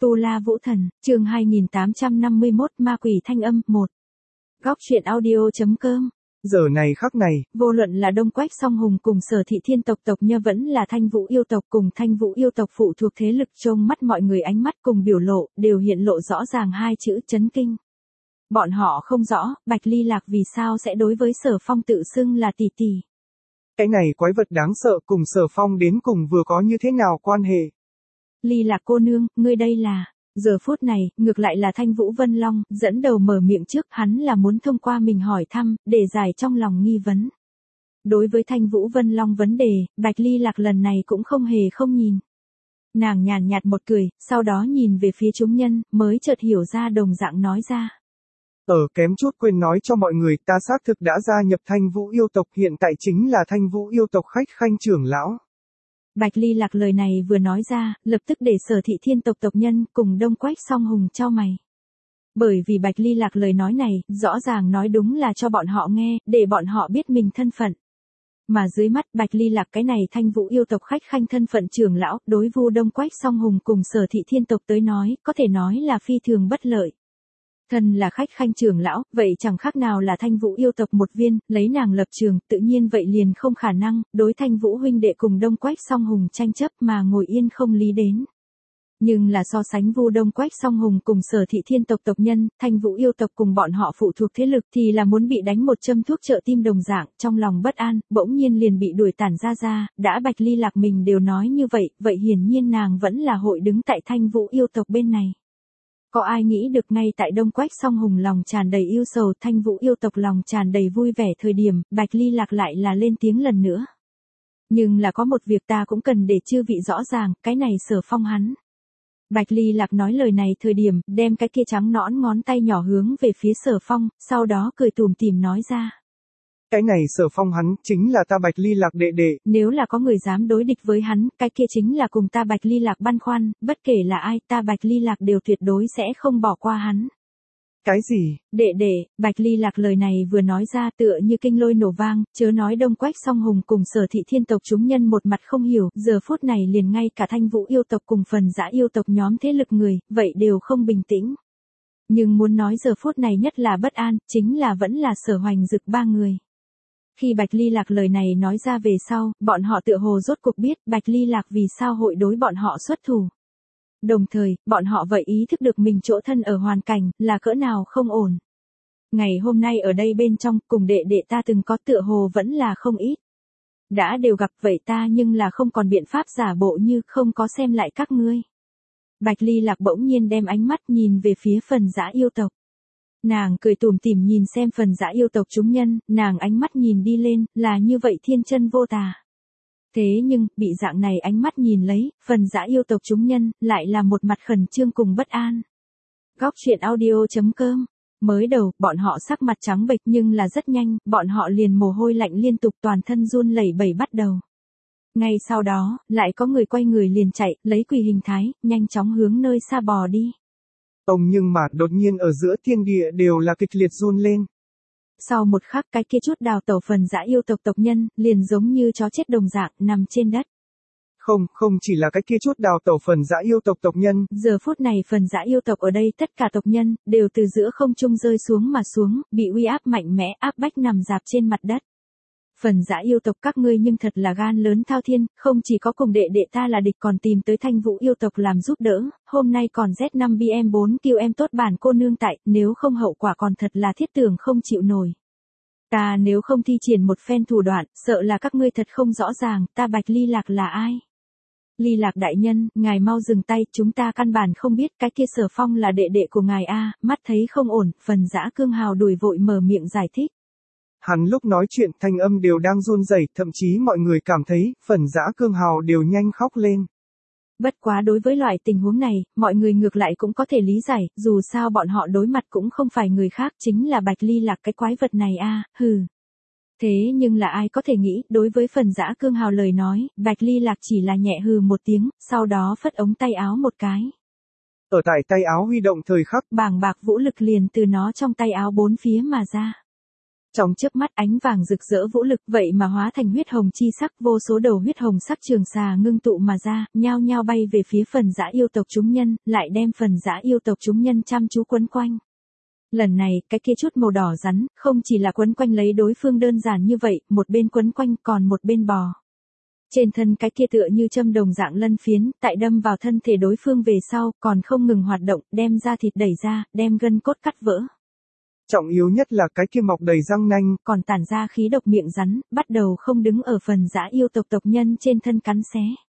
Tu La Vũ Thần, chương 2851 Ma Quỷ Thanh Âm 1. Góc truyện audio.com. Giờ này khắc này, Vô luận là Đông Quách Song Hùng cùng Sở Thị Thiên tộc tộc nhân vẫn là Thanh Vũ yêu tộc cùng Thanh Vũ yêu tộc phụ thuộc thế lực, trong mắt mọi người ánh mắt cùng biểu lộ, đều hiện lộ rõ ràng hai chữ chấn kinh. Bọn họ không rõ, Bạch Ly Lạc vì sao sẽ đối với Sở Phong tự xưng là tỷ tỷ. Cái này quái vật đáng sợ cùng Sở Phong đến cùng vừa có như thế nào quan hệ? Ly Lạc cô nương, ngươi đây là... Giờ phút này, ngược lại là Thanh Vũ Vân Long, dẫn đầu mở miệng trước, hắn là muốn thông qua mình hỏi thăm, để giải trong lòng nghi vấn. Đối với Thanh Vũ Vân Long vấn đề, Bạch Ly Lạc lần này cũng không hề không nhìn. Nàng nhàn nhạt một cười, sau đó nhìn về phía chúng nhân, mới chợt hiểu ra đồng dạng nói ra. Kém chút quên nói cho mọi người, ta xác thực đã gia nhập Thanh Vũ yêu tộc, hiện tại chính là Thanh Vũ yêu tộc khách khanh trưởng lão. Bạch Ly Lạc lời này vừa nói ra, lập tức để Sở Thị Thiên tộc tộc nhân cùng Đông Quách Song Hùng chau mày. Bởi vì Bạch Ly Lạc lời nói này, rõ ràng nói đúng là cho bọn họ nghe, để bọn họ biết mình thân phận. Mà dưới mắt Bạch Ly Lạc cái này Thanh Vũ yêu tộc khách khanh thân phận trưởng lão, đối vu Đông Quách Song Hùng cùng Sở Thị Thiên tộc tới nói, có thể nói là phi thường bất lợi. Thân là khách khanh trưởng lão, vậy chẳng khác nào là Thanh Vũ yêu tộc một viên, lấy nàng lập trường, tự nhiên vậy liền không khả năng, đối Thanh Vũ huynh đệ cùng Đông Quách Song Hùng tranh chấp mà ngồi yên không lý đến. Nhưng là so sánh vu Đông Quách Song Hùng cùng Sở Thị Thiên tộc tộc nhân, Thanh Vũ yêu tộc cùng bọn họ phụ thuộc thế lực thì là muốn bị đánh một châm thuốc trợ tim đồng dạng, trong lòng bất an, bỗng nhiên liền bị đuổi tản ra, đã Bạch Ly Lạc mình đều nói như vậy, vậy hiển nhiên nàng vẫn là hội đứng tại Thanh Vũ yêu tộc bên này. Có ai nghĩ được ngay tại Đông Quách Song Hùng lòng tràn đầy yêu sầu, Thanh Vũ yêu tộc lòng tràn đầy vui vẻ thời điểm, Bạch Ly Lạc lại là lên tiếng lần nữa. Nhưng là có một việc ta cũng cần để chư vị rõ ràng, cái này Sở Phong hắn. Bạch Ly Lạc nói lời này thời điểm, đem cái kia trắng nõn ngón tay nhỏ hướng về phía Sở Phong, sau đó cười tủm tỉm nói ra. Cái này Sở Phong hắn, chính là ta Bạch Ly Lạc đệ đệ. Nếu là có người dám đối địch với hắn, cái kia chính là cùng ta Bạch Ly Lạc băn khoăn, bất kể là ai, ta Bạch Ly Lạc đều tuyệt đối sẽ không bỏ qua hắn. Cái gì? Đệ đệ, Bạch Ly Lạc lời này vừa nói ra tựa như kinh lôi nổ vang, chớ nói Đông Quách Song Hùng cùng Sở Thị Thiên tộc chúng nhân một mặt không hiểu, giờ phút này liền ngay cả Thanh Vũ yêu tộc cùng phần dã yêu tộc nhóm thế lực người, vậy đều không bình tĩnh. Nhưng muốn nói giờ phút này nhất là bất an, chính là vẫn là Sở Hoành Dực ba người. Khi Bạch Ly Lạc lời này nói ra về sau, bọn họ tựa hồ rốt cuộc biết Bạch Ly Lạc vì sao hội đối bọn họ xuất thủ. Đồng thời, bọn họ vậy ý thức được mình chỗ thân ở hoàn cảnh, là cỡ nào không ổn. Ngày hôm nay ở đây bên trong, cùng đệ đệ ta từng có tựa hồ vẫn là không ít. Đã đều gặp vậy ta nhưng là không còn biện pháp giả bộ như không có xem lại các ngươi. Bạch Ly Lạc bỗng nhiên đem ánh mắt nhìn về phía phần dã yêu tộc. Nàng cười tủm tỉm nhìn xem phần dã yêu tộc chúng nhân, nàng ánh mắt nhìn đi lên, là như vậy thiên chân vô tà. Thế nhưng, bị dạng này ánh mắt nhìn lấy, phần dã yêu tộc chúng nhân, lại là một mặt khẩn trương cùng bất an. Góc truyện audio.com. Mới đầu, bọn họ sắc mặt trắng bệch nhưng là rất nhanh, bọn họ liền mồ hôi lạnh liên tục toàn thân run lẩy bẩy bắt đầu. Ngay sau đó, lại có người quay người liền chạy, lấy quỳ hình thái, nhanh chóng hướng nơi xa bò đi. Nhưng mà đột nhiên ở giữa thiên địa đều là kịch liệt run lên. Sau một khắc cái kia chút đào tẩu phần dã yêu tộc tộc nhân, liền giống như chó chết đồng dạng, nằm trên đất. Không chỉ là cái kia chút đào tẩu phần dã yêu tộc tộc nhân. Giờ phút này phần dã yêu tộc ở đây tất cả tộc nhân, đều từ giữa không trung rơi xuống mà xuống, bị uy áp mạnh mẽ áp bách nằm dạp trên mặt đất. Phần dã yêu tộc các ngươi nhưng thật là gan lớn thao thiên, không chỉ có cùng đệ đệ ta là địch còn tìm tới Thanh Vũ yêu tộc làm giúp đỡ, hôm nay còn Z5BM4QM tốt bản cô nương tại, nếu không hậu quả còn thật là thiết tưởng không chịu nổi. Ta nếu không thi triển một phen thủ đoạn, sợ là các ngươi thật không rõ ràng, ta Bạch Ly Lạc là ai. Ly Lạc đại nhân, ngài mau dừng tay, chúng ta căn bản không biết cái kia Sở Phong là đệ đệ của ngài a, mắt thấy không ổn, phần dã cương hào đuổi vội mở miệng giải thích. Hắn lúc nói chuyện thanh âm đều đang run rẩy, thậm chí mọi người cảm thấy, phần dã cương hào đều nhanh khóc lên. Bất quá đối với loại tình huống này, mọi người ngược lại cũng có thể lý giải, dù sao bọn họ đối mặt cũng không phải người khác, chính là Bạch Ly Lạc cái quái vật này a, hừ. Thế nhưng là ai có thể nghĩ, đối với phần dã cương hào lời nói, Bạch Ly Lạc chỉ là nhẹ hừ một tiếng, sau đó phất ống tay áo một cái. Ở tại tay áo huy động thời khắc, bàng bạc vũ lực liền từ nó trong tay áo bốn phía mà ra. Trong chớp mắt ánh vàng rực rỡ vũ lực vậy mà hóa thành huyết hồng chi sắc, vô số đầu huyết hồng sắc trường xà ngưng tụ mà ra, nhao nhao bay về phía phần dã yêu tộc chúng nhân, lại đem phần dã yêu tộc chúng nhân chăm chú quấn quanh. Lần này, cái kia chút màu đỏ rắn, không chỉ là quấn quanh lấy đối phương đơn giản như vậy, một bên quấn quanh còn một bên bò. Trên thân cái kia tựa như châm đồng dạng lân phiến, tại đâm vào thân thể đối phương về sau, còn không ngừng hoạt động, đem da thịt đẩy ra, đem gân cốt cắt vỡ. Trọng yếu nhất là cái kia mọc đầy răng nanh, còn tản ra khí độc miệng rắn, bắt đầu không đứng ở phần dã yêu tộc tộc nhân trên thân cắn xé.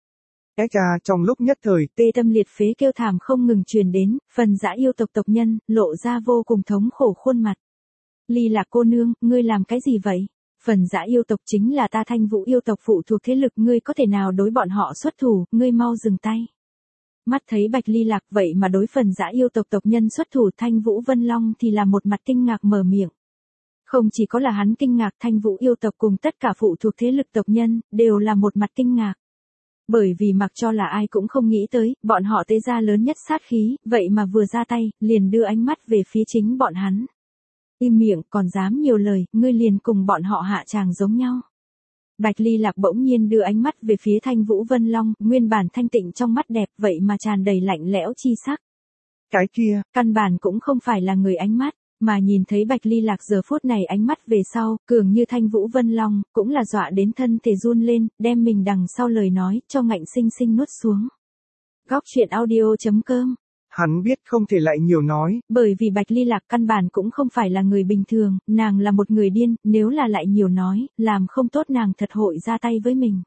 Trong lúc nhất thời, tê tâm liệt phế kêu thảm không ngừng truyền đến, phần dã yêu tộc tộc nhân, lộ ra vô cùng thống khổ khuôn mặt. Ly Lạc cô nương, ngươi làm cái gì vậy? Phần dã yêu tộc chính là ta Thanh Vũ yêu tộc phụ thuộc thế lực, ngươi có thể nào đối bọn họ xuất thủ, ngươi mau dừng tay. Mắt thấy Bạch Ly Lạc vậy mà đối phần dã yêu tộc tộc nhân xuất thủ, Thanh Vũ Vân Long thì là một mặt kinh ngạc mở miệng. Không chỉ có là hắn kinh ngạc, Thanh Vũ yêu tộc cùng tất cả phụ thuộc thế lực tộc nhân, đều là một mặt kinh ngạc. Bởi vì mặc cho là ai cũng không nghĩ tới, bọn họ tế ra lớn nhất sát khí, vậy mà vừa ra tay, liền đưa ánh mắt về phía chính bọn hắn. Im miệng, còn dám nhiều lời, ngươi liền cùng bọn họ hạ tràng giống nhau. Bạch Ly Lạc bỗng nhiên đưa ánh mắt về phía Thanh Vũ Vân Long, nguyên bản thanh tịnh trong mắt đẹp vậy mà tràn đầy lạnh lẽo chi sắc. Cái kia, căn bản cũng không phải là người ánh mắt, mà nhìn thấy Bạch Ly Lạc giờ phút này ánh mắt về sau, cường như Thanh Vũ Vân Long, cũng là dọa đến thân thể run lên, đem mình đằng sau lời nói, cho ngạnh sinh sinh nuốt xuống. Góc truyện audio.com. Hắn biết không thể lại nhiều nói. Bởi vì Bạch Ly Lạc căn bản cũng không phải là người bình thường, nàng là một người điên, nếu là lại nhiều nói, làm không tốt nàng thật hội ra tay với mình.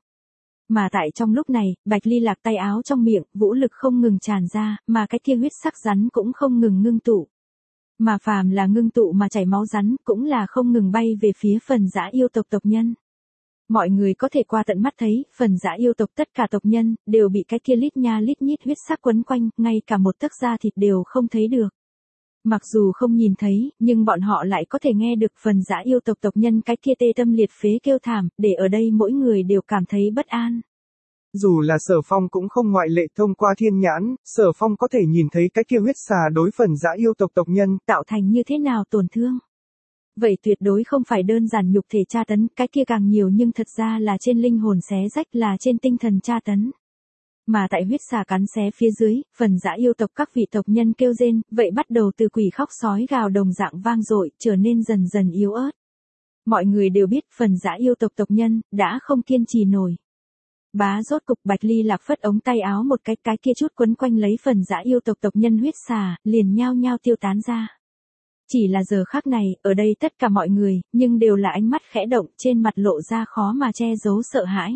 Mà tại trong lúc này, Bạch Ly Lạc tay áo trong miệng, vũ lực không ngừng tràn ra, mà cái kia huyết sắc rắn cũng không ngừng ngưng tụ. Mà phàm là ngưng tụ mà chảy máu rắn, cũng là không ngừng bay về phía phần dã yêu tộc tộc nhân. Mọi người có thể qua tận mắt thấy, phần dã yêu tộc tất cả tộc nhân, đều bị cái kia lít nha lít nhít huyết sắc quấn quanh, ngay cả một tấc da thịt đều không thấy được. Mặc dù không nhìn thấy, nhưng bọn họ lại có thể nghe được phần dã yêu tộc tộc nhân cái kia tê tâm liệt phế kêu thảm, để ở đây mỗi người đều cảm thấy bất an. Dù là Sở Phong cũng không ngoại lệ, thông qua thiên nhãn, Sở Phong có thể nhìn thấy cái kia huyết xà đối phần dã yêu tộc tộc nhân, tạo thành như thế nào tổn thương. Vậy tuyệt đối không phải đơn giản nhục thể tra tấn, cái kia càng nhiều nhưng thật ra là trên linh hồn xé rách, là trên tinh thần tra tấn. Mà tại huyết xà cắn xé phía dưới, phần dã yêu tộc các vị tộc nhân kêu rên, vậy bắt đầu từ quỷ khóc sói gào đồng dạng vang dội, trở nên dần dần yếu ớt. Mọi người đều biết phần dã yêu tộc tộc nhân, đã không kiên trì nổi. Bá rốt cục Bạch Ly Lạc phất ống tay áo một cái kia chút quấn quanh lấy phần dã yêu tộc tộc nhân huyết xà, liền nhao nhao tiêu tán ra. Chỉ là giờ khắc này, ở đây tất cả mọi người, nhưng đều là ánh mắt khẽ động, trên mặt lộ ra khó mà che giấu sợ hãi.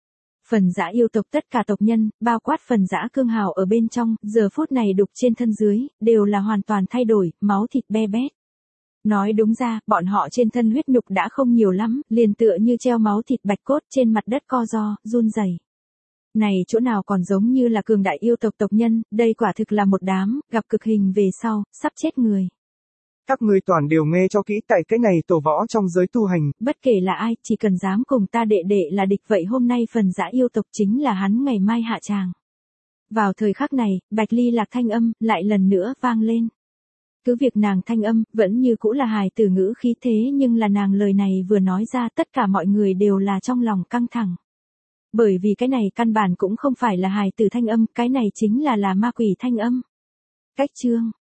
Phần dã yêu tộc tất cả tộc nhân, bao quát phần dã cương hào ở bên trong, giờ phút này đục trên thân dưới, đều là hoàn toàn thay đổi, máu thịt be bét. Nói đúng ra, bọn họ trên thân huyết nhục đã không nhiều lắm, liền tựa như treo máu thịt bạch cốt trên mặt đất co ro, run rẩy. Này chỗ nào còn giống như là cường đại yêu tộc tộc nhân, đây quả thực là một đám, gặp cực hình về sau, sắp chết người. Các ngươi toàn đều nghe cho kỹ, tại cái này tổ võ trong giới tu hành. Bất kể là ai, chỉ cần dám cùng ta đệ đệ là địch, vậy hôm nay phần dã yêu tộc chính là hắn ngày mai hạ tràng. Vào thời khắc này, Bạch Ly Lạc thanh âm, lại lần nữa vang lên. Cứ việc nàng thanh âm, vẫn như cũ là hài tử ngữ khí thế, nhưng là nàng lời này vừa nói ra, tất cả mọi người đều là trong lòng căng thẳng. Bởi vì cái này căn bản cũng không phải là hài tử thanh âm, cái này chính là ma quỷ thanh âm. Cách chương